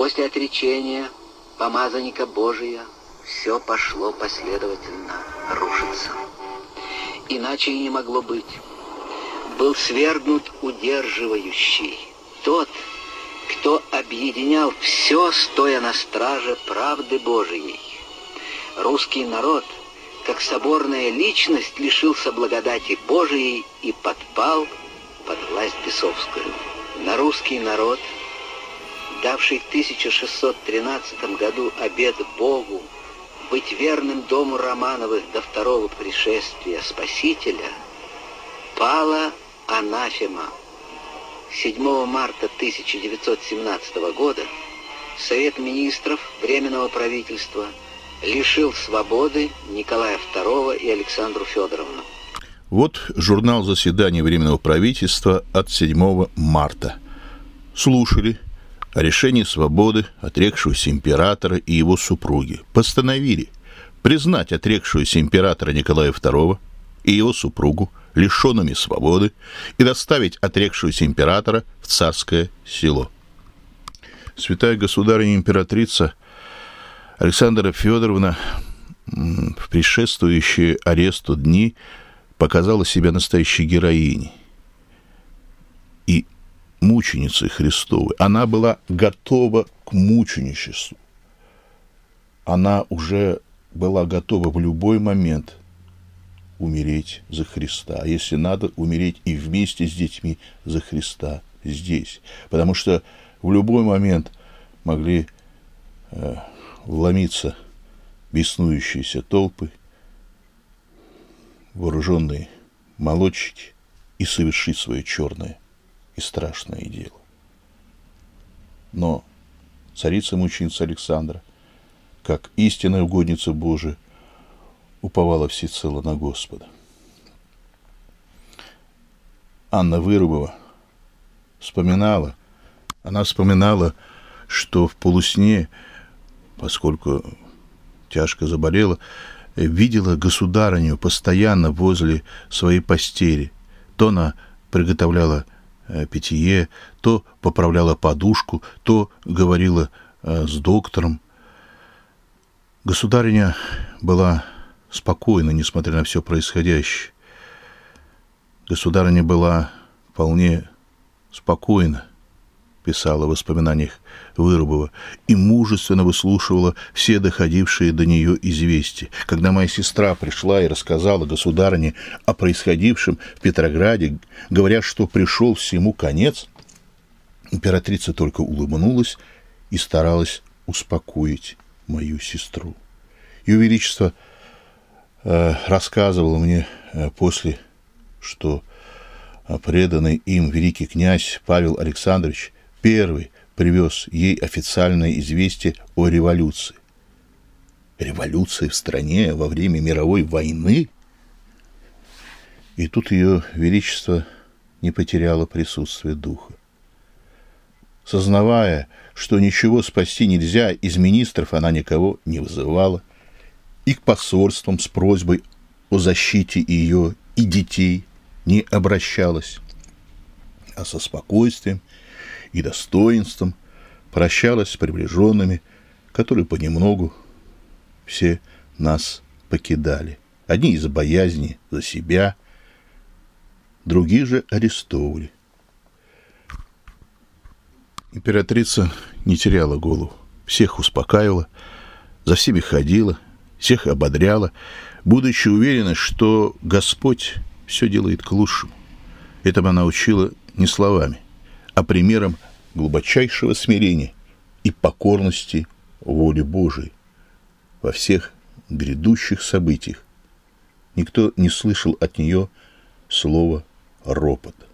После отречения помазанника Божия все пошло последовательно рушиться. Иначе и не могло быть. Был свергнут удерживающий, тот, кто объединял все, стоя на страже правды Божией. Русский народ, как соборная личность, лишился благодати Божией и подпал под власть бесовскую. На русский народ, давший в 1613 году обет Богу быть верным дому Романовых до второго пришествия Спасителя, пала анафема. 7 марта 1917 года Совет министров Временного правительства лишил свободы Николая II и Александру Федоровну. Вот журнал заседания Временного правительства от 7 марта. Слушали о решении свободы отрекшегося императора и его супруги. Постановили признать отрекшегося императора Николая II и его супругу лишенными свободы и доставить отрекшегося императора в Царское Село. Святая государыня-императрица Александра Федоровна в предшествующие аресту дни показала себя настоящей героиней и мученицей Христовой. Она была готова к мученичеству. Она уже была готова в любой момент умереть за Христа. А если надо, умереть и вместе с детьми за Христа здесь. Потому что в любой момент могли вломиться беснующиеся толпы, вооруженные молодчики и совершить свое черное и страшное дело. Но царица-мученица Александра, как истинная угодница Божия, уповала всецело на Господа. Анна Вырубова вспоминала, что в полусне, поскольку тяжко заболела, видела государыню постоянно возле своей постели. То она приготовляла питье, то поправляла подушку, то говорила с доктором. Государыня была спокойна, несмотря на все происходящее. Государыня была вполне спокойна, писала в воспоминаниях Вырубова, и мужественно выслушивала все доходившие до нее известия. Когда моя сестра пришла и рассказала государыне о происходившем в Петрограде, говоря, что пришел всему конец, императрица только улыбнулась и старалась успокоить мою сестру. Ее Величество рассказывал мне после, что преданный им великий князь Павел Александрович первый привез ей официальное известие о революции. Революция в стране во время мировой войны? И тут ее Величество не потеряло присутствие духа. Сознавая, что ничего спасти нельзя, из министров она никого не вызывала, и к посольствам с просьбой о защите ее и детей не обращалась, а со спокойствием и достоинством прощалась с приближенными, которые понемногу все нас покидали. Одни из-за боязни за себя, другие же арестовывали. Императрица не теряла голову, всех успокаивала, за всеми ходила, всех ободряла, будучи уверена, что Господь все делает к лучшему. Этому она учила не словами, а примером глубочайшего смирения и покорности воле Божией во всех грядущих событиях. Никто не слышал от нее слова ропота.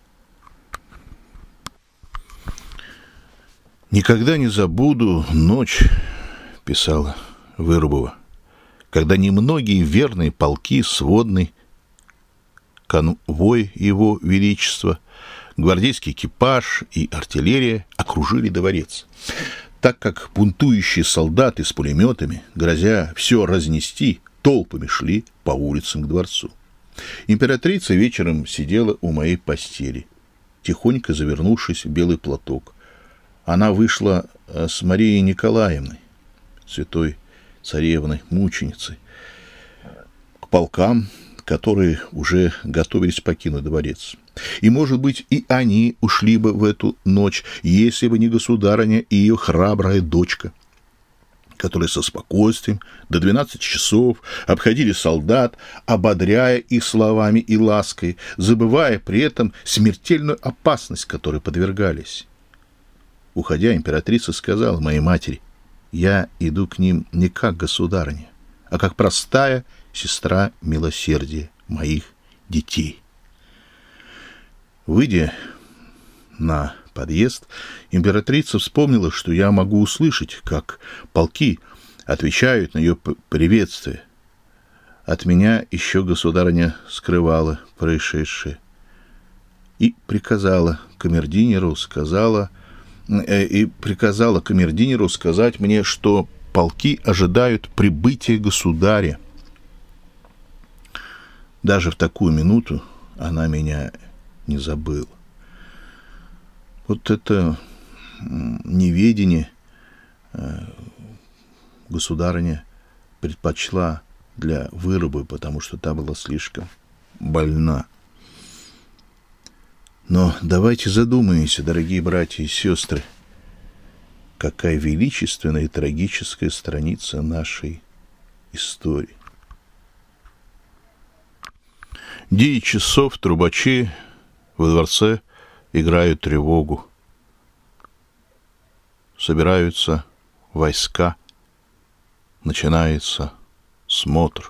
«Никогда не забуду ночь», — писала Вырубова, «когда немногие верные полки сводный конвой его величества, гвардейский экипаж и артиллерия окружили дворец, так как бунтующие солдаты с пулеметами, грозя все разнести, толпами шли по улицам к дворцу. Императрица вечером сидела у моей постели, тихонько завернувшись в белый платок. Она вышла с Марией Николаевной, святой царевной, мученицей, к полкам, которые уже готовились покинуть дворец. И, может быть, и они ушли бы в эту ночь, если бы не государыня и ее храбрая дочка, которые со спокойствием до 12 часов обходили солдат, ободряя их словами и лаской, забывая при этом смертельную опасность, которой подвергались. Уходя, императрица сказала моей матери: «Я иду к ним не как государыня, а как простая сестра милосердия моих детей». Выйдя на подъезд, императрица вспомнила, что я могу услышать, как полки отвечают на ее приветствие. От меня еще государыня скрывала происшедшее и приказала камердинеру сказать мне, что полки ожидают прибытия государя. Даже в такую минуту она меня не забыла. Вот это неведение государыня предпочла для вырубы, потому что та была слишком больна. Но давайте задумаемся, дорогие братья и сестры, какая величественная и трагическая страница нашей истории. 9 часов трубачи во дворце играют тревогу. Собираются войска. Начинается смотр.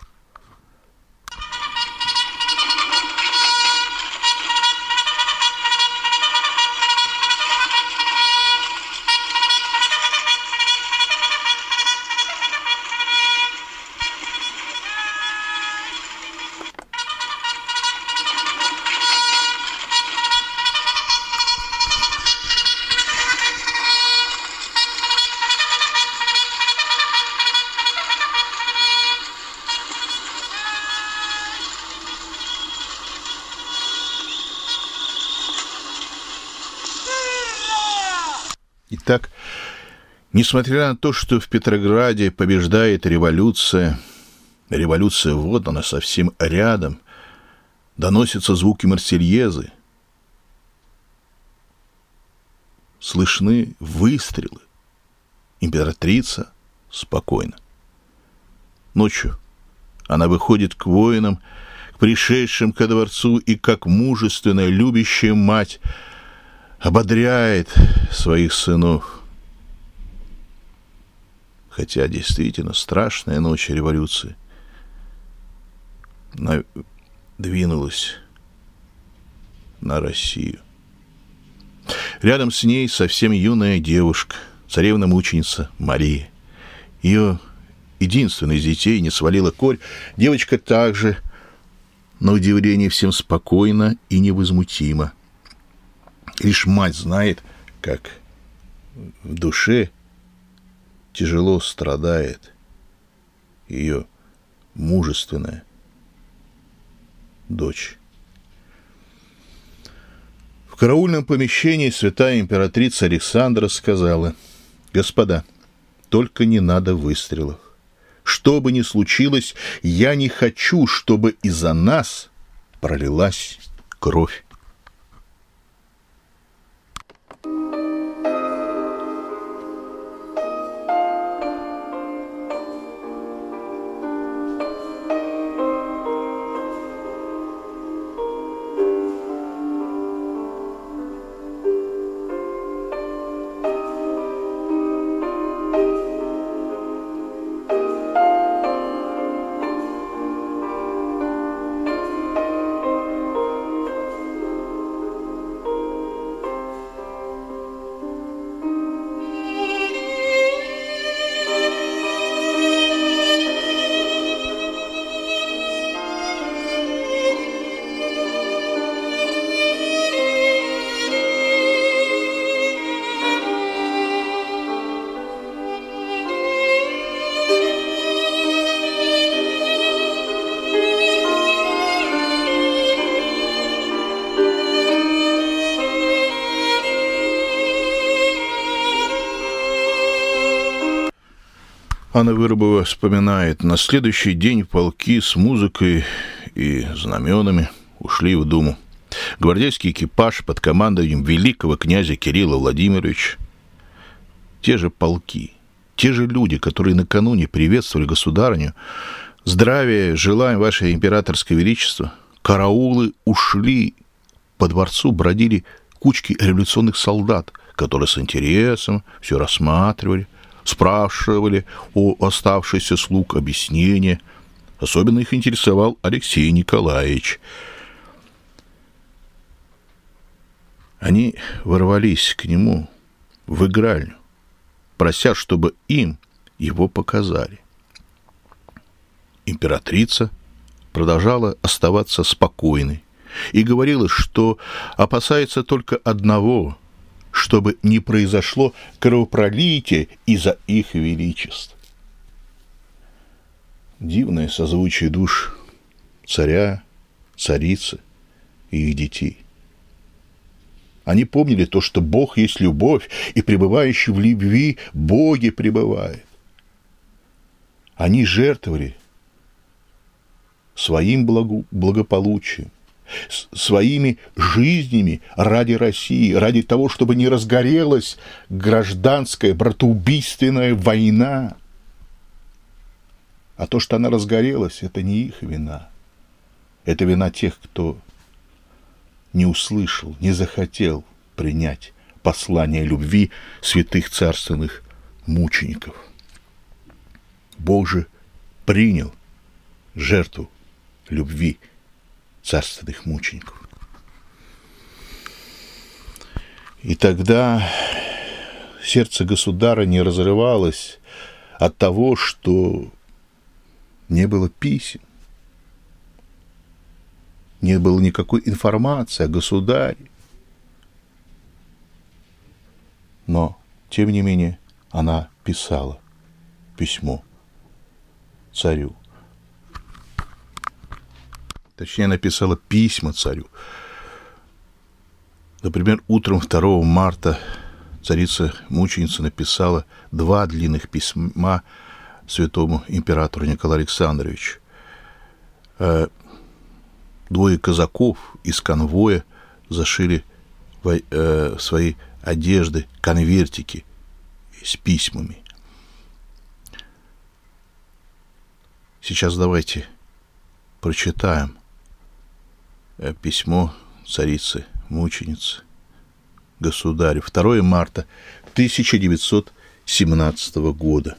Итак, несмотря на то, что в Петрограде побеждает революция вот она совсем рядом, доносятся звуки Марсельезы, слышны выстрелы. Императрица спокойна. Ночью она выходит к воинам, к пришедшим ко дворцу, и как мужественная, любящая мать ободряет своих сынов. Хотя действительно страшная ночь революции двинулась на Россию. Рядом с ней совсем юная девушка, царевна-мученица Мария. Ее единственный из детей не свалила корь. Девочка также, на удивление, всем спокойна и невозмутима. Лишь мать знает, как в душе тяжело страдает ее мужественная дочь. В караульном помещении святая императрица Александра сказала: «Господа, только не надо выстрелов. Что бы ни случилось, я не хочу, чтобы из-за нас пролилась кровь». Анна Вырубова вспоминает: на следующий день полки с музыкой и знаменами ушли в Думу. Гвардейский экипаж под командованием великого князя Кирилла Владимировича, те же полки, те же люди, которые накануне приветствовали государыню: здравия желаем, ваше императорское величество. Караулы ушли, по дворцу бродили кучки революционных солдат, которые с интересом все рассматривали, спрашивали у оставшихся слуг объяснения. Особенно их интересовал Алексей Николаевич. Они ворвались к нему в игральню, прося, чтобы им его показали. Императрица продолжала оставаться спокойной и говорила, что опасается только одного, чтобы не произошло кровопролитие из-за их величеств. Дивное созвучие душ царя, царицы и их детей. Они помнили то, что Бог есть любовь, и пребывающий в любви Боге пребывает. Они жертвовали своим благополучием, своими жизнями ради России, ради того, чтобы не разгорелась гражданская братоубийственная война. А то, что она разгорелась, это не их вина. Это вина тех, кто не услышал, не захотел принять послание любви святых царственных мучеников. Бог же принял жертву любви царственных мучеников. И тогда сердце государыни разрывалось от того, что не было писем, не было никакой информации о государе. Но, тем не менее, она писала письмо царю. Точнее, она писала письма царю. Например, утром 2 марта царица-мученица написала 2 длинных письма святому императору Николаю Александровичу. 2 казаков из конвоя зашили в свои одежды конвертики с письмами. Сейчас давайте прочитаем письмо царицы-мученицы государю. 2 марта 1917 года.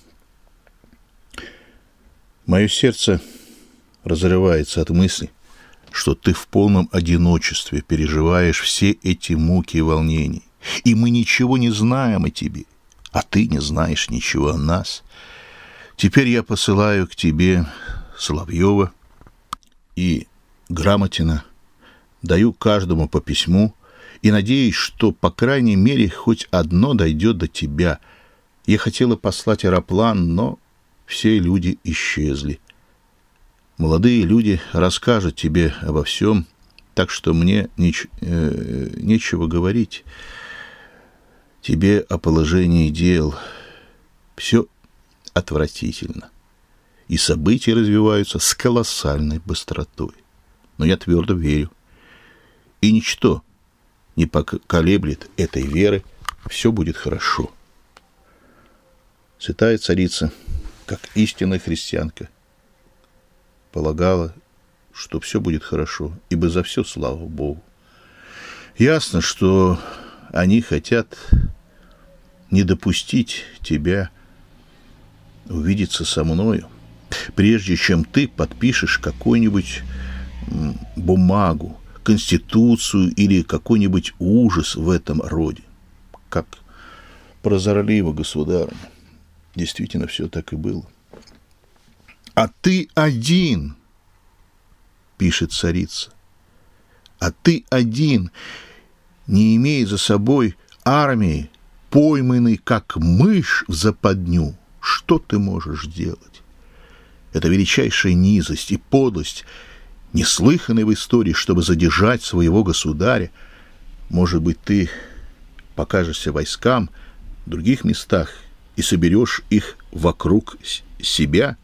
Мое сердце разрывается от мысли, что ты в полном одиночестве переживаешь все эти муки и волнения, и мы ничего не знаем о тебе, а ты не знаешь ничего о нас. Теперь я посылаю к тебе Соловьева и Грамотина, даю каждому по письму и надеюсь, что, по крайней мере, хоть одно дойдет до тебя. Я хотела послать аэроплан, но все люди исчезли. Молодые люди расскажут тебе обо всем, так что мне нечего говорить тебе о положении дел. Все отвратительно, и события развиваются с колоссальной быстротой. Но я твердо верю, и ничто не поколеблет этой веры, все будет хорошо. Святая царица, как истинная христианка, полагала, что все будет хорошо, ибо за все слава Богу. Ясно, что они хотят не допустить тебя увидеться со мною, прежде чем ты подпишешь какую-нибудь бумагу, конституцию или какой-нибудь ужас в этом роде. Как прозорливо, государыня. Действительно, все так и было. «А ты один», — пишет царица, «а ты один, не имея за собой армии, пойманный как мышь в западню, что ты можешь делать? Это величайшая низость и подлость, неслыханная в истории, чтобы задержать своего государя. Может быть, ты покажешься войскам в других местах и соберешь их вокруг себя,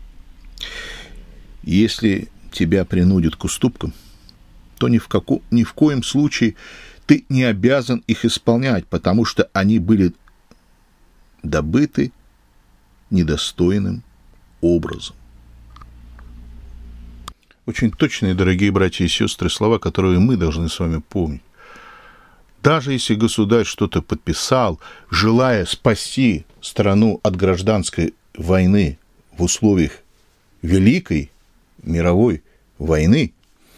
если тебя принудят к уступкам, то ни в коем случае ты не обязан их исполнять, потому что они были добыты недостойным образом. Очень точные, дорогие братья и сестры, слова, которые мы должны с вами помнить. Даже если государь что-то подписал, желая спасти страну от гражданской войны в условиях Великой мировой войны,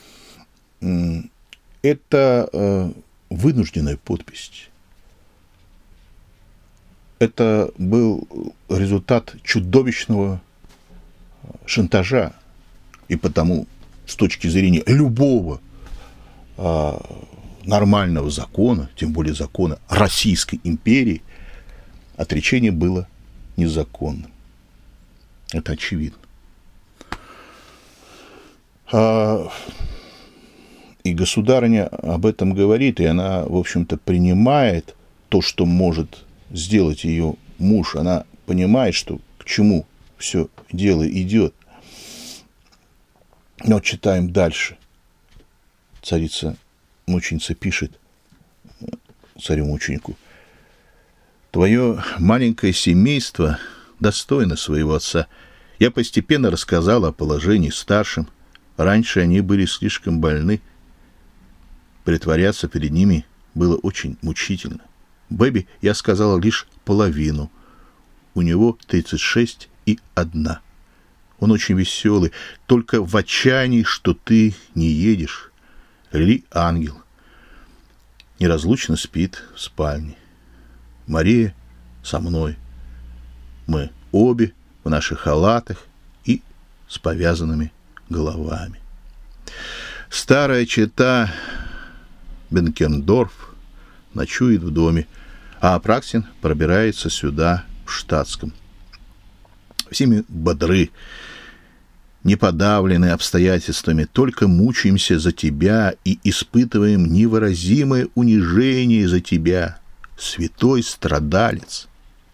это вынужденная подпись. Это был результат чудовищного шантажа. И потому, с точки зрения любого нормального закона, тем более закона Российской империи, отречение было незаконным. Это очевидно. И государыня об этом говорит, и она, в общем-то, принимает то, что может сделать ее муж. Она понимает, что к чему все дело идет. Но читаем дальше. Царица-мученица пишет царю-мученику: «Твое маленькое семейство достойно своего отца. Я постепенно рассказала о положении старшим. Раньше они были слишком больны. Притворяться перед ними было очень мучительно. Бэби я сказала лишь половину. У него 36 и 1. Он очень веселый, только в отчаянии, что ты не едешь. Ли ангел. Неразлучно спит в спальне. Мария со мной. Мы обе в наших халатах и с повязанными головами. Старая чета Бенкендорф ночует в доме, а Апраксин пробирается сюда в штатском. Все мы бодры, не подавлены обстоятельствами, только мучаемся за тебя и испытываем невыразимое унижение за тебя, святой страдалец.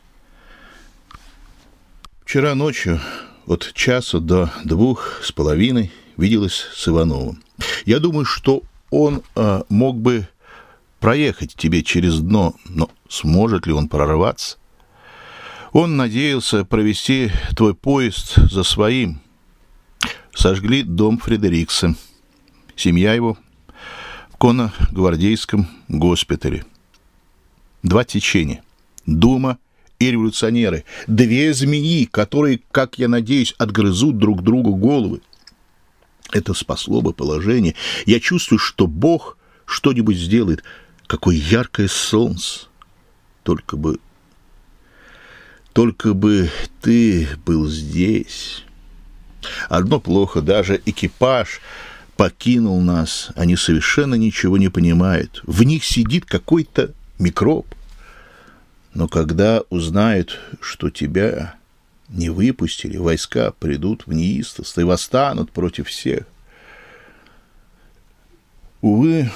Вчера ночью от 1 до 2:30 виделась с Ивановым. Я думаю, что он мог бы проехать тебе через дно, но сможет ли он прорваться? Он надеялся провести твой поезд за своим. Сожгли дом Фредерикса. Семья его в конногвардейском госпитале. 2 течения. Дума и революционеры. 2 змеи, которые, как я надеюсь, отгрызут друг другу головы. Это спасло бы положение. Я чувствую, что Бог что-нибудь сделает. Какое яркое солнце. Только бы ты был здесь. Одно плохо, даже экипаж покинул нас. Они совершенно ничего не понимают. В них сидит какой-то микроб. Но когда узнают, что тебя не выпустили, войска придут в неистовство и восстанут против всех. Увы,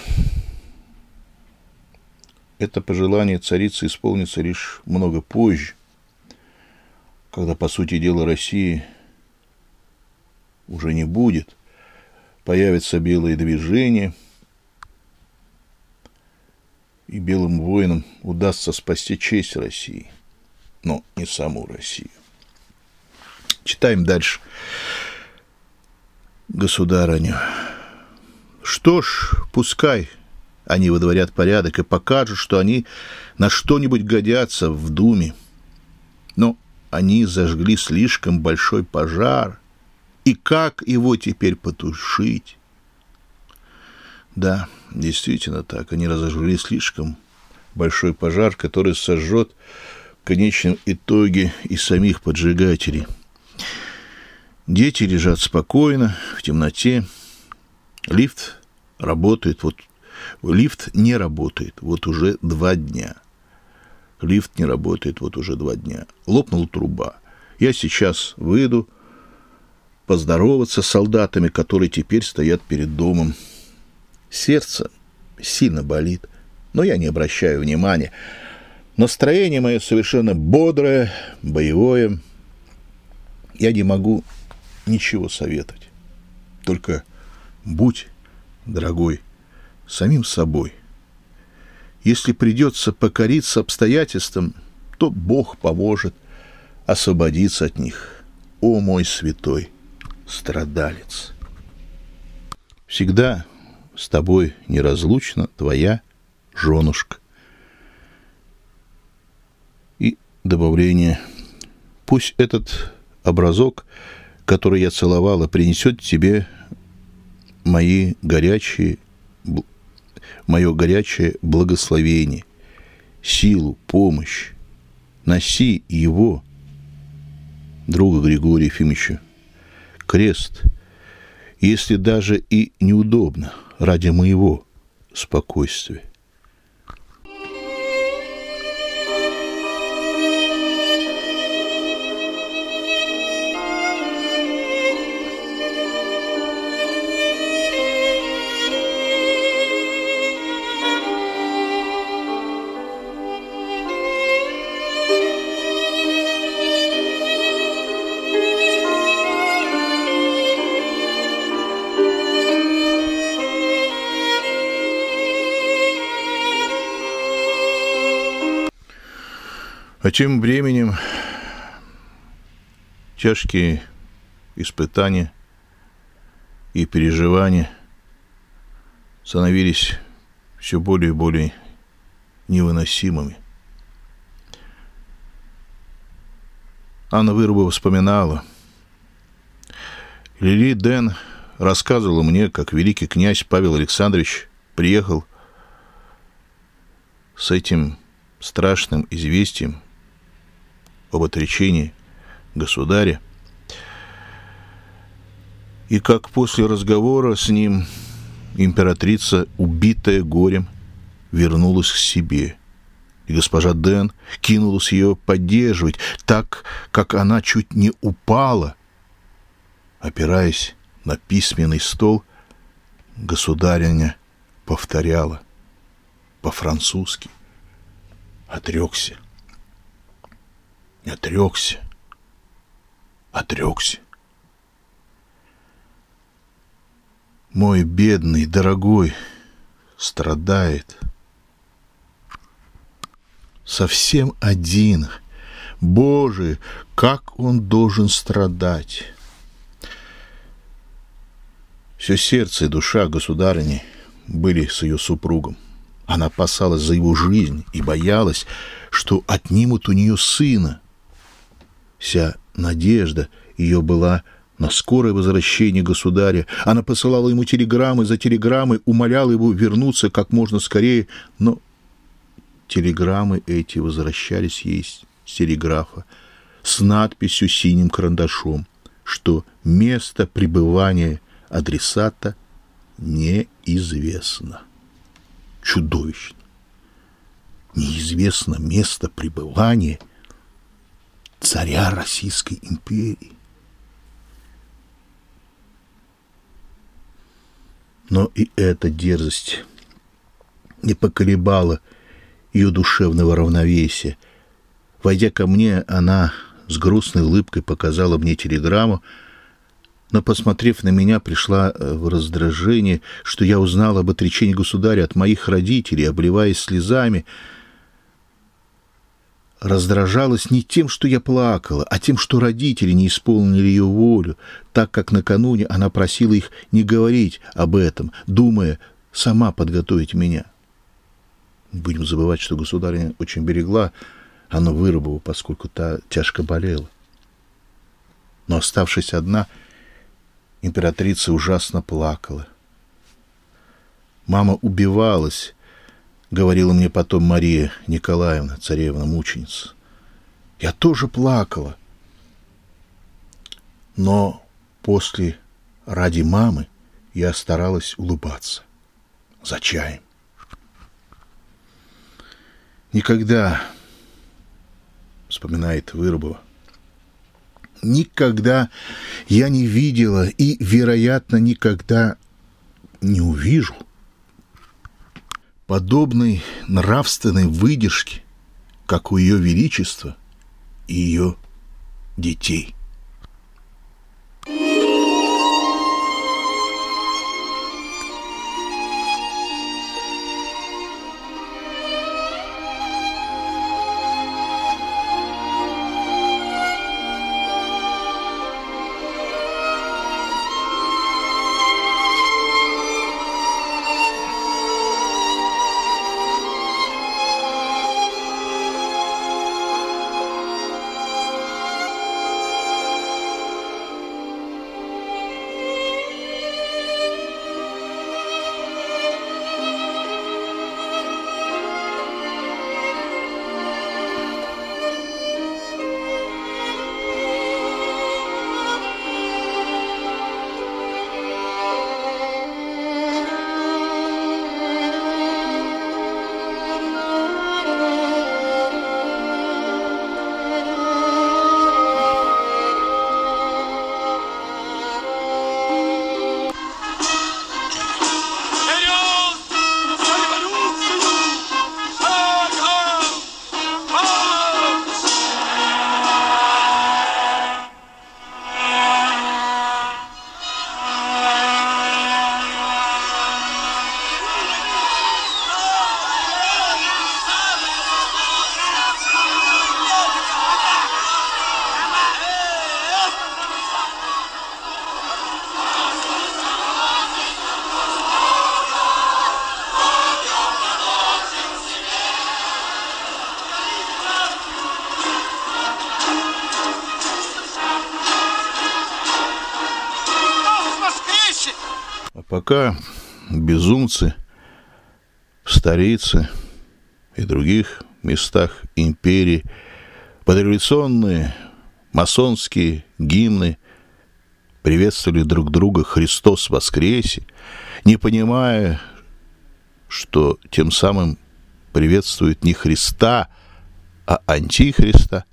это пожелание царицы исполнится лишь много позже, когда, по сути дела, России уже не будет, появятся белые движения, и белым воинам удастся спасти честь России, но не саму Россию. Читаем дальше. Государыню. Что ж, пускай они водворят порядок и покажут, что они на что-нибудь годятся в Думе. Но они зажгли слишком большой пожар. И как его теперь потушить? Да, действительно так. Они разожгли слишком большой пожар, который сожжет в конечном итоге и самих поджигателей. Дети лежат спокойно, в темноте. Лифт не работает вот уже 2 дня. Лифт не работает вот уже 2 дня. Лопнула труба. Я сейчас выйду поздороваться с солдатами, которые теперь стоят перед домом. Сердце сильно болит, но я не обращаю внимания. Настроение мое совершенно бодрое, боевое. Я не могу ничего советовать. Только будь, дорогой, самим собой. Если придется покориться обстоятельствам, то Бог поможет освободиться от них. О, мой святой страдалец! Всегда с тобой неразлучна твоя женушка. И добавление: пусть этот образок, который я целовала, принесет тебе мое горячее благословение, силу, помощь. Носи его, друга Григория Ефимовича, крест, если даже и неудобно, ради моего спокойствия. А тем временем тяжкие испытания и переживания становились все более и более невыносимыми. Анна Вырубова вспоминала. Лили Дэн рассказывала мне, как великий князь Павел Александрович приехал с этим страшным известием об отречении государя, и как после разговора с ним императрица, убитая горем, вернулась к себе, и госпожа Дэн кинулась ее поддерживать, так как она чуть не упала. Опираясь на письменный стол, государыня повторяла по-французски: «Отрекся, отрекся, отрекся. Мой бедный, дорогой страдает совсем один. Боже, как он должен страдать!» Все сердце и душа государыни были с ее супругом. Она опасалась за его жизнь и боялась, что отнимут у нее сына. Вся надежда ее была на скорое возвращение государя. Она посылала ему телеграммы за телеграммой, умоляла его вернуться как можно скорее, но телеграммы эти возвращались ей с телеграфа с надписью синим карандашом, что место пребывания адресата неизвестно. Чудовищно. Неизвестно место пребывания царя Российской империи. Но и эта дерзость не поколебала ее душевного равновесия. Войдя ко мне, она с грустной улыбкой показала мне телеграмму, но, посмотрев на меня, пришла в раздражение, что я узнал об отречении государя от моих родителей, обливаясь слезами. Раздражалась не тем, что я плакала, а тем, что родители не исполнили ее волю, так как накануне она просила их не говорить об этом, думая сама подготовить меня. Не будем забывать, что государыня очень берегла Анну Вырубову, поскольку та тяжко болела. Но, оставшись одна, императрица ужасно плакала. «Мама убивалась», — говорила мне потом Мария Николаевна, царевна-мученица. «Я тоже плакала. Но после ради мамы я старалась улыбаться. За чаем. Никогда, — вспоминает Вырубова, — никогда я не видела и, вероятно, никогда не увижу подобной нравственной выдержки как у Ее Величества и ее детей. А пока безумцы в столице и других местах империи под революционные масонские гимны приветствовали друг друга «Христос воскресе», не понимая, что тем самым приветствуют не Христа, а Антихриста,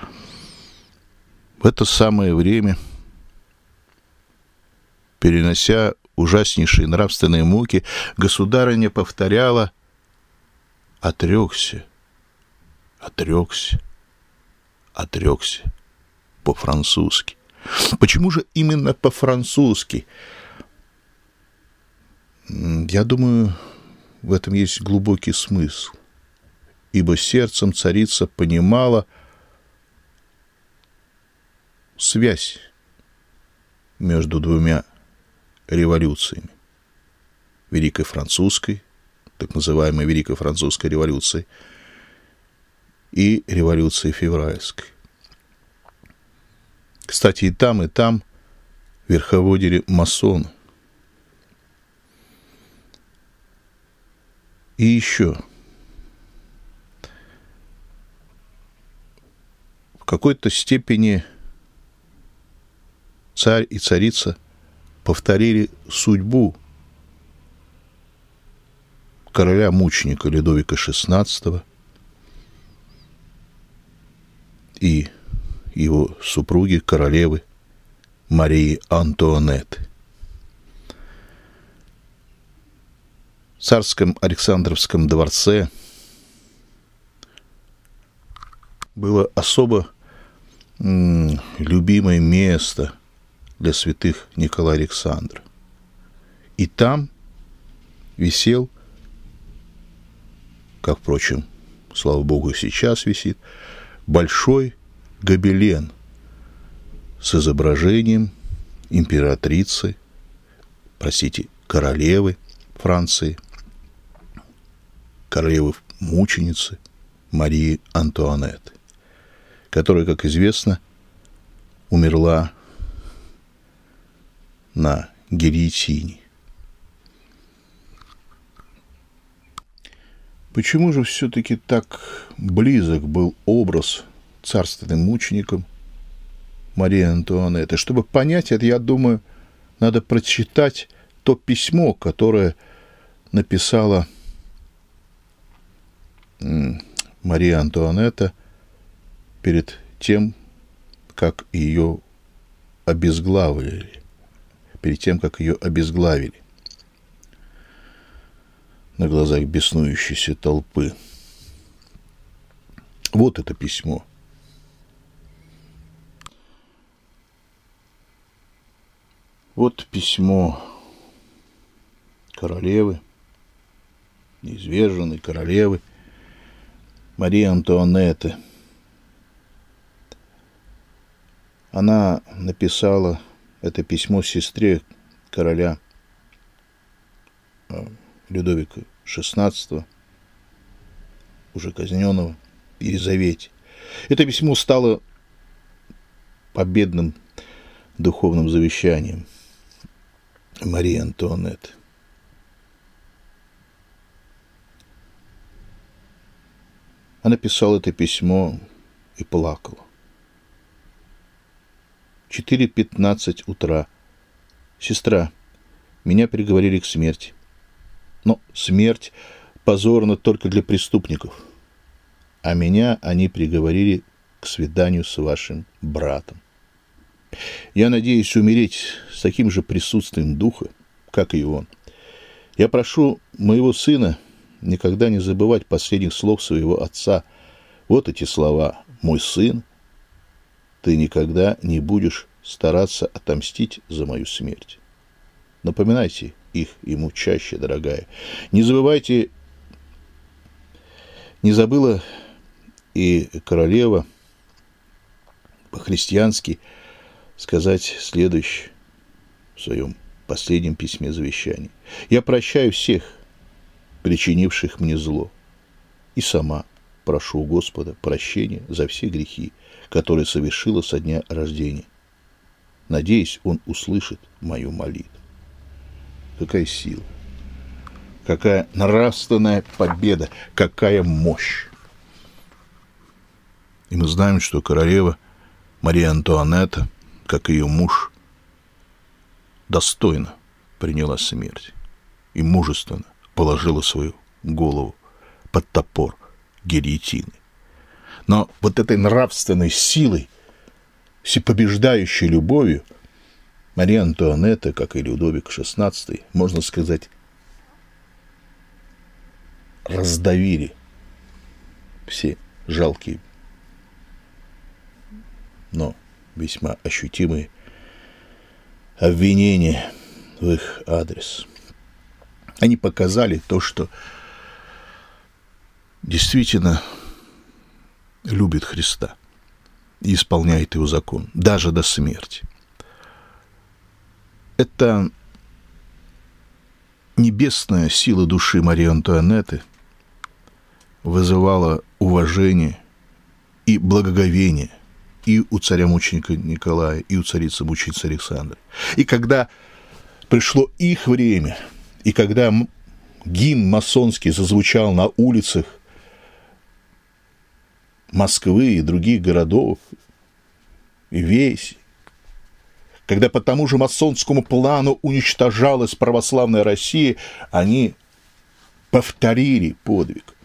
в это самое время, перенося ужаснейшие нравственные муки, государыня повторяла: «Отрекся, отрекся, отрекся» по-французски. Почему же именно по-французски? Я думаю, в этом есть глубокий смысл, ибо сердцем царица понимала связь между двумя революциями. Великой Французской, так называемой Великой Французской революцией, и революцией Февральской. Кстати, и там верховодили масоны. И еще в какой-то степени царь и царица повторили судьбу короля-мученика Людовика XVI и его супруги, королевы Марии Антуанетты. В царском Александровском дворце было особо любимое место для святых Николая Александра. И там висел, как, впрочем, слава Богу, и сейчас висит, большой гобелен с изображением королевы Франции, королевы-мученицы Марии Антуанетты, которая, как известно, умерла на гильотине. Почему же все-таки так близок был образ царственным мучеником Марии Антуанетты? Чтобы понять это, я думаю, надо прочитать то письмо, которое написала Мария Антуанетта перед тем, как ее обезглавили, на глазах беснующейся толпы. Вот это письмо. Вот письмо королевы, низверженной королевы Марии Антуанетты. Она написала это письмо сестре короля Людовика XVI, уже казненного, Елизавете. Это письмо стало победным духовным завещанием Марии Антуанетты. Она писала это письмо и плакала. 4:15 утра. Сестра, меня приговорили к смерти. Но смерть позорна только для преступников. А меня они приговорили к свиданию с вашим братом. Я надеюсь умереть с таким же присутствием духа, как и он. Я прошу моего сына никогда не забывать последних слов своего отца. Вот эти слова: «Мой сын, ты никогда не будешь стараться отомстить за мою смерть». Напоминайте их ему чаще, дорогая. Не забывайте, не забыла и королева по-христиански сказать следующее в своем последнем письме завещания: «Я прощаю всех, причинивших мне зло, и сама прошу у Господа прощения за все грехи, которые совершила со дня рождения. Надеюсь, Он услышит мою молитву». Какая сила, какая нравственная победа, какая мощь! И мы знаем, что королева Мария Антуанетта, как и ее муж, достойно приняла смерть и мужественно положила свою голову под топор гильотины. Но вот этой нравственной силой, всепобеждающей любовью, Мария Антуанетта, как и Людовик XVI, можно сказать, раздавили все жалкие, но весьма ощутимые обвинения в их адрес. Они показали то, что действительно любит Христа и исполняет его закон, даже до смерти. Это небесная сила души Марии Антуанетты вызывала уважение и благоговение и у царя-мученика Николая, и у царицы-мученицы Александры. И когда пришло их время, и когда гимн масонский зазвучал на улицах Москвы и других городов, и весь, когда по тому же масонскому плану уничтожалась православная Россия, они повторили подвиг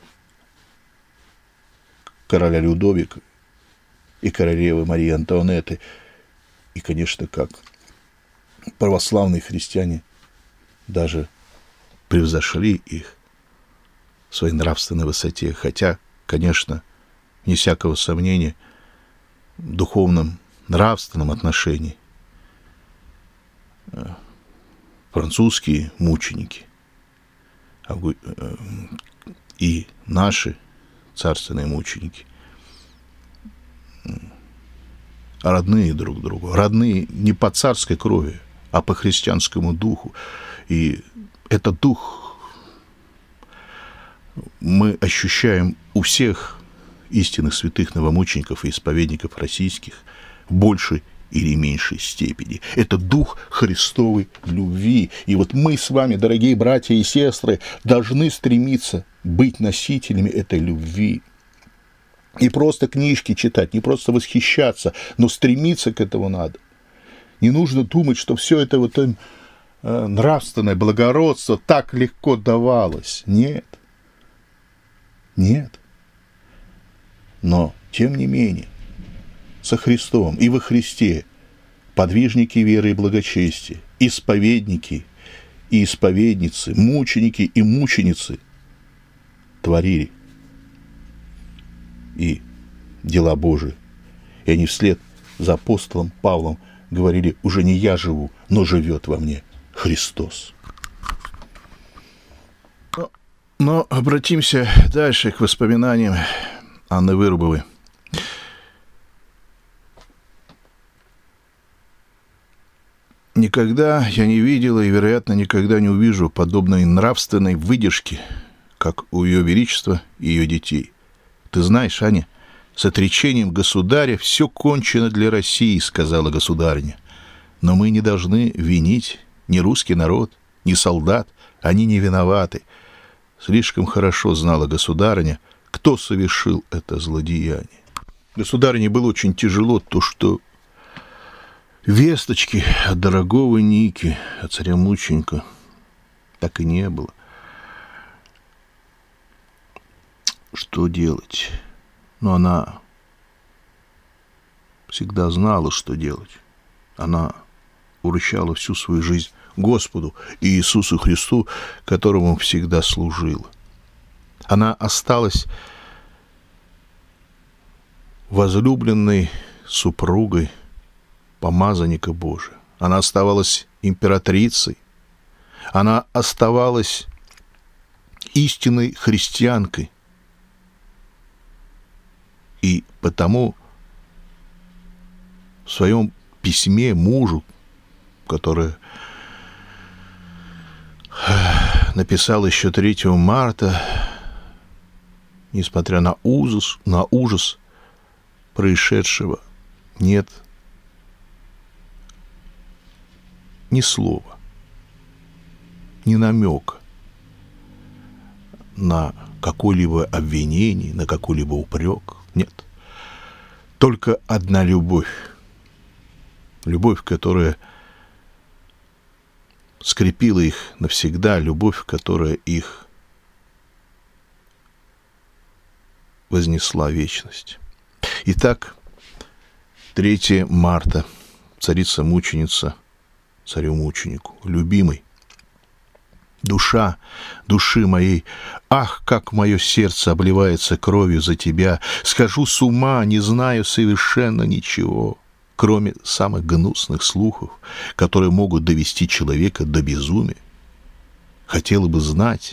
короля Людовика и королевы Марии Антуанетты. И, конечно, как православные христиане даже превзошли их в своей нравственной высоте, хотя, конечно, вне всякого сомнения, в духовном, нравственном отношении французские мученики и наши царственные мученики родные друг другу, родные не по царской крови, а по христианскому духу. И этот дух мы ощущаем у всех истинных святых новомучеников и исповедников российских в большей или меньшей степени. Это дух Христовой любви. И вот мы с вами, дорогие братья и сестры, должны стремиться быть носителями этой любви. Не просто книжки читать, не просто восхищаться, но стремиться к этому надо. Не нужно думать, что все это вот нравственное благородство так легко давалось. Нет. Нет. Но, тем не менее, со Христом и во Христе подвижники веры и благочестия, исповедники и исповедницы, мученики и мученицы творили и дела Божии. И они вслед за апостолом Павлом говорили: уже не я живу, но живет во мне Христос. Но обратимся дальше к воспоминаниям Анны Вырубовой. Никогда я не видела и, вероятно, никогда не увижу подобной нравственной выдержки, как у Ее Величества и ее детей. Ты знаешь, Аня, с отречением государя все кончено для России, сказала государыня. Но мы не должны винить ни русский народ, ни солдат, они не виноваты. Слишком хорошо знала государыня, кто совершил это злодеяние. Государыне было очень тяжело то, что весточки от дорогого Ники, от царя-мученика, так и не было. Что делать? Но она всегда знала, что делать. Она уручала всю свою жизнь Господу и Иисусу Христу, которому всегда служила. Она осталась возлюбленной супругой помазанника Божия. Она оставалась императрицей. Она оставалась истинной христианкой. И потому в своем письме мужу, которое написал еще 3 марта, несмотря на ужас происшедшего, нет ни слова, ни намека на какое-либо обвинение, на какой-либо упрек. Нет. Только одна любовь. Любовь, которая скрепила их навсегда, любовь, которая их вознесла в вечность. Итак, 3 марта, царица-мученица царю-мученику, любимый, душа души моей, ах, как мое сердце обливается кровью за тебя, схожу с ума, не знаю совершенно ничего, кроме самых гнусных слухов, которые могут довести человека до безумия. Хотела бы знать,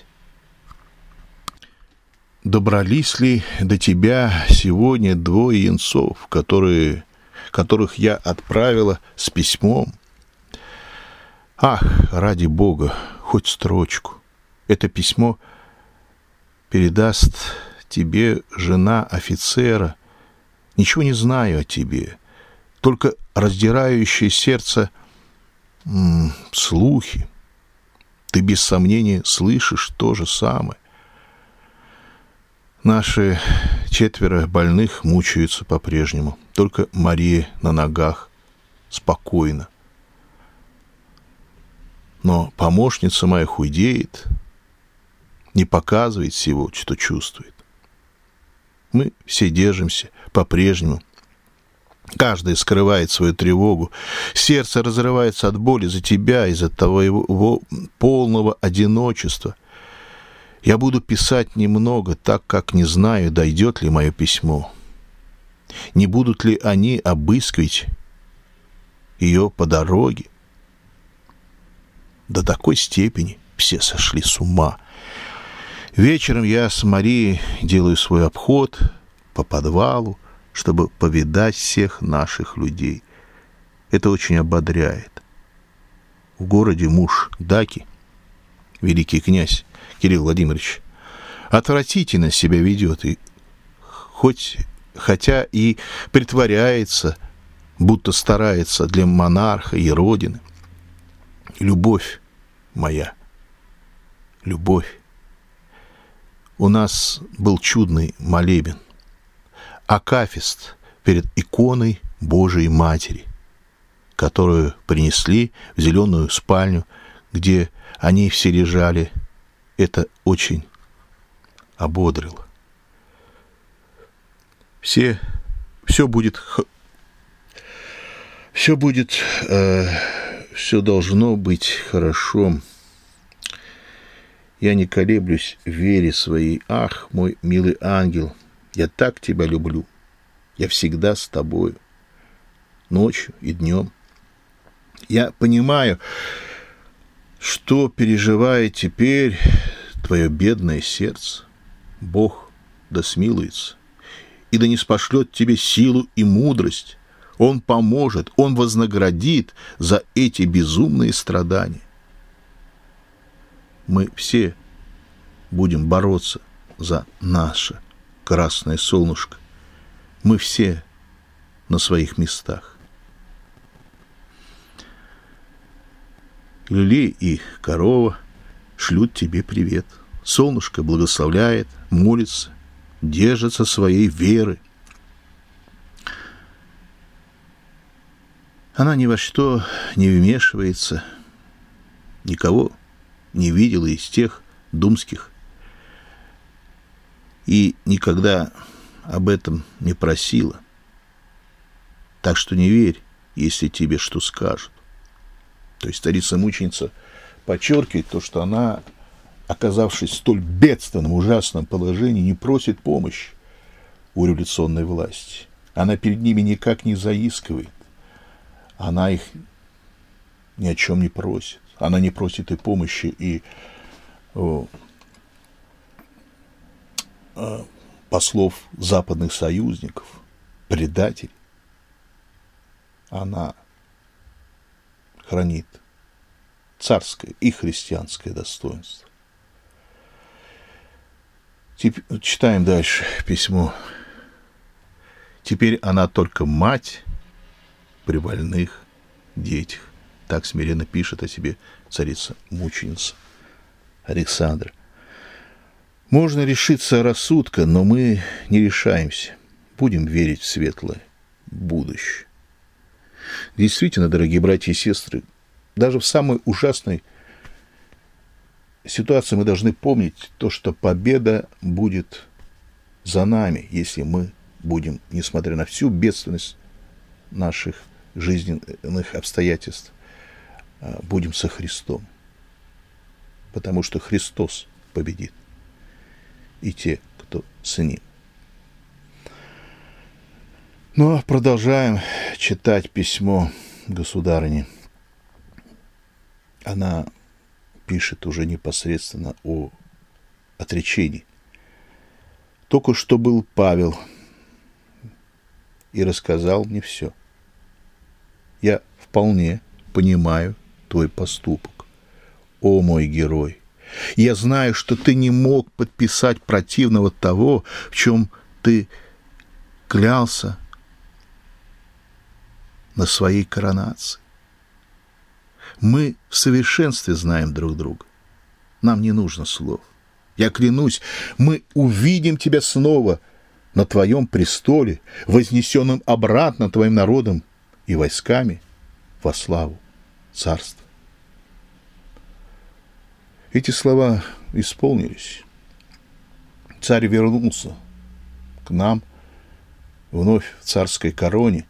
добрались ли до тебя сегодня 2 юнцов, которых я отправила с письмом. Ах, ради Бога, хоть строчку. Это письмо передаст тебе жена офицера. Ничего не знаю о тебе, только раздирающее сердце слухи. Ты без сомнения слышишь то же самое. Наши 4 больных мучаются по-прежнему. Только Мария на ногах, спокойно. Но помощница моя худеет, не показывает всего, что чувствует. Мы все держимся по-прежнему. Каждый скрывает свою тревогу. Сердце разрывается от боли за тебя, из-за твоего полного одиночества. Я буду писать немного, так как не знаю, дойдет ли мое письмо. Не будут ли они обыскивать ее по дороге? До такой степени все сошли с ума. Вечером я с Марией делаю свой обход по подвалу, чтобы повидать всех наших людей. Это очень ободряет. В городе муж Даки, великий князь Кирилл Владимирович, отвратительно себя ведет, и хотя и притворяется, будто старается для монарха и родины. Любовь моя, любовь. У нас был чудный молебен, акафист перед иконой Божией Матери, которую принесли в зеленую спальню, где они все лежали. Это очень ободрило. Все должно быть хорошо. Я не колеблюсь в вере своей. Ах, мой милый ангел, я так тебя люблю. Я всегда с тобою, ночью и днем. Я понимаю, что переживает теперь твое бедное сердце. Бог да смилуется, и да ниспошлет тебе силу и мудрость. Он поможет, Он вознаградит за эти безумные страдания. Мы все будем бороться за наше красное солнышко. Мы все на своих местах. Лилей и корова шлют тебе привет. Солнышко благословляет, молится, держится своей веры. Она ни во что не вмешивается, никого не видела из тех думских и никогда об этом не просила. Так что не верь, если тебе что скажут. То есть царица-мученица подчеркивает то, что она, оказавшись в столь бедственном, ужасном положении, не просит помощи у революционной власти. Она перед ними никак не заискивает. Она их ни о чем не просит. Она не просит и помощи, и послов западных союзников, предателей. Она хранит царское и христианское достоинство. Читаем дальше письмо. Теперь она только мать при больных детях. Так смиренно пишет о себе царица-мученица Александра. Можно решиться рассудка, но мы не решаемся. Будем верить в светлое будущее. Действительно, дорогие братья и сестры, даже в самой ужасной ситуации мы должны помнить то, что победа будет за нами, если мы будем, несмотря на всю бедственность наших жизненных обстоятельств, будем со Христом. Потому что Христос победит. И те, кто с Ним. Ну, а продолжаем читать письмо государыни. Она пишет уже непосредственно о отречении. Только что был Павел и рассказал мне все. Я вполне понимаю твой поступок, о мой герой. Я знаю, что ты не мог подписать противного того, в чем ты клялся на своей коронации. Мы в совершенстве знаем друг друга. Нам не нужно слов. Я клянусь, мы увидим тебя снова на твоем престоле, вознесенном обратно твоим народом и войсками во славу царства. Эти слова исполнились. Царь вернулся к нам вновь в царской короне.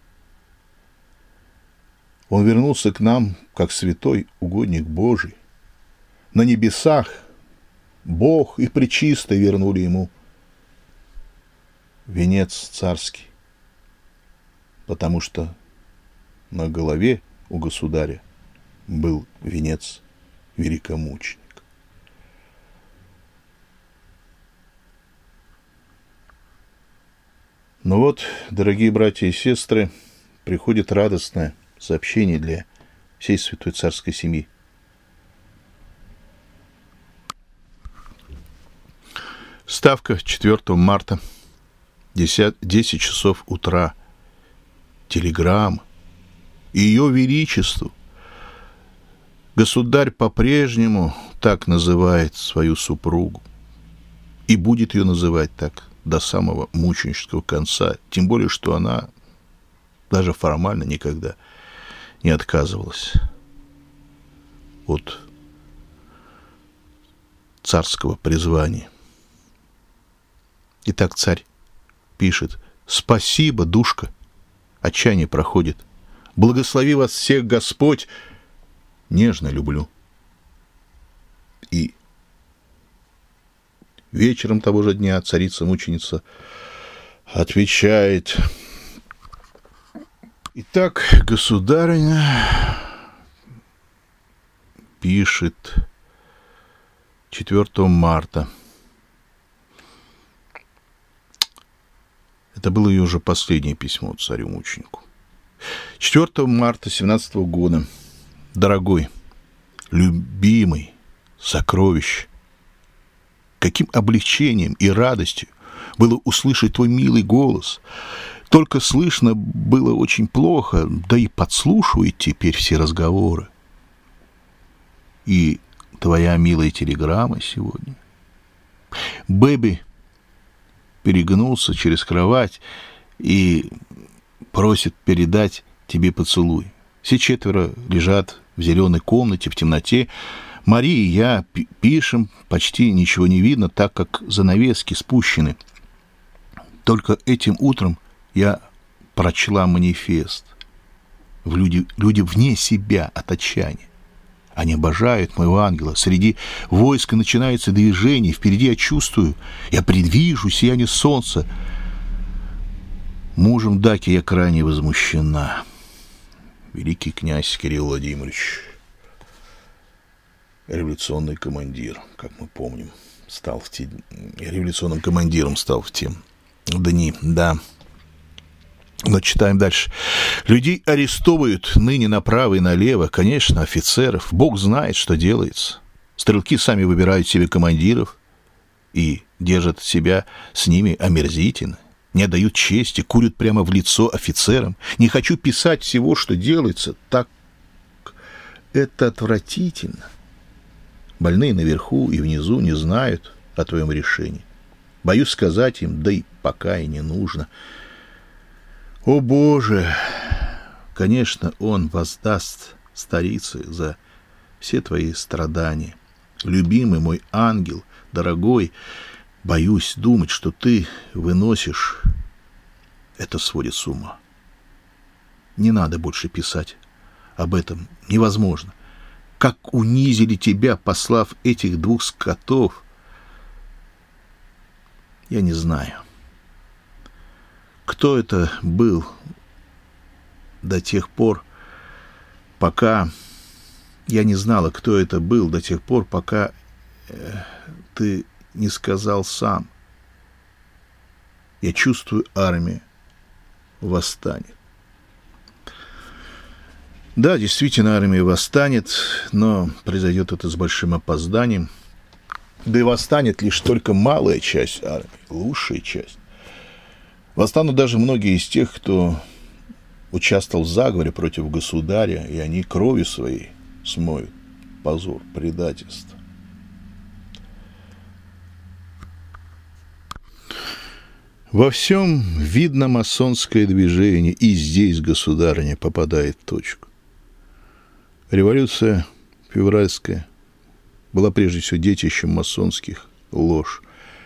Он вернулся к нам, как святой угодник Божий. На небесах Бог и Пречистый вернули ему венец царский, потому что на голове у государя был венец великомученика. Но вот, дорогие братья и сестры, приходит радостное сообщение для всей святой царской семьи. Ставка 4 марта, 10 часов утра. Телеграмма. Ее Величеству. Государь по-прежнему так называет свою супругу. И будет ее называть так до самого мученического конца. Тем более, что она даже формально никогда не отказывалась от царского призвания. Итак, царь пишет: «Спасибо, душка, отчаяние проходит. Благослови вас всех Господь, нежно люблю». И вечером того же дня царица-мученица отвечает: Итак, государыня пишет 4 марта. Это было ее уже последнее письмо царю-мученику. 4 марта 17 года. Дорогой, любимый, сокровище, каким облегчением и радостью было услышать твой милый голос. Только слышно было очень плохо, да и подслушивает теперь все разговоры. И твоя милая телеграмма сегодня. Бэби перегнулся через кровать и просит передать тебе поцелуй. Все 4 лежат в зеленой комнате в темноте. Мария и я пишем, почти ничего не видно, так как занавески спущены. Только этим утром я прочла манифест. Люди вне себя от отчаяния. Они обожают моего ангела. Среди войска начинается движение. Впереди я чувствую, я предвижу сияние солнца. Мужем Даки я крайне возмущена. Великий князь Кирилл Владимирович, революционный командир, как мы помним, революционным командиром стал в те дни, да. Но читаем дальше. Людей арестовывают ныне направо и налево, конечно, офицеров. Бог знает, что делается. Стрелки сами выбирают себе командиров и держат себя с ними омерзительно. Не отдают чести, курят прямо в лицо офицерам. Не хочу писать всего, что делается, так это отвратительно. Больные наверху и внизу не знают о твоем решении. Боюсь сказать им, да и пока и не нужно. О, Боже! Конечно, Он воздаст старице за все твои страдания. Любимый мой ангел, дорогой, боюсь думать, что ты выносишь. Это сводит с ума. Не надо больше писать об этом. Невозможно. Как унизили тебя, послав этих 2 скотов. Я не знаю. Кто это был до тех пор, пока... Я не знала, кто это был до тех пор, пока ты не сказал сам. Я чувствую, армия восстанет. Да, действительно, армия восстанет, но произойдет это с большим опозданием. Да и восстанет лишь только малая часть армии, лучшая часть. Восстанут даже многие из тех, кто участвовал в заговоре против государя, и они кровью своей смоют позор, предательство. Во всем видно масонское движение, и здесь государыня попадает в точку. Революция февральская была прежде всего детищем масонских лож.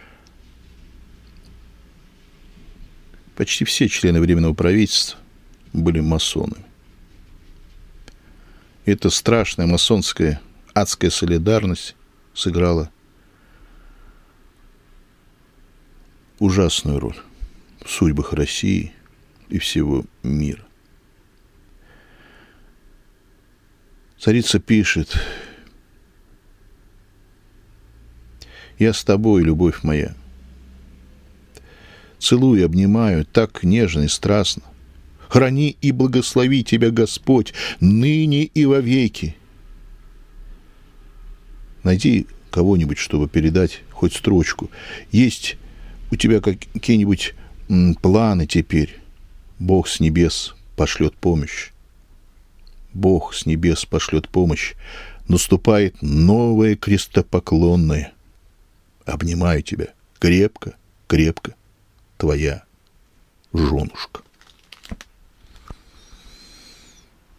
Почти все члены Временного правительства были масонами. Эта страшная масонская адская солидарность сыграла ужасную роль в судьбах России и всего мира. Царица пишет: «Я с тобой, любовь моя. Целую, обнимаю так нежно и страстно. Храни и благослови тебя Господь ныне и вовеки». Найди кого-нибудь, чтобы передать хоть строчку. Есть у тебя какие-нибудь планы теперь? Бог с небес пошлет помощь. Бог с небес пошлет помощь. Наступает новое крестопоклонное. Обнимаю тебя крепко, крепко. Твоя женушка.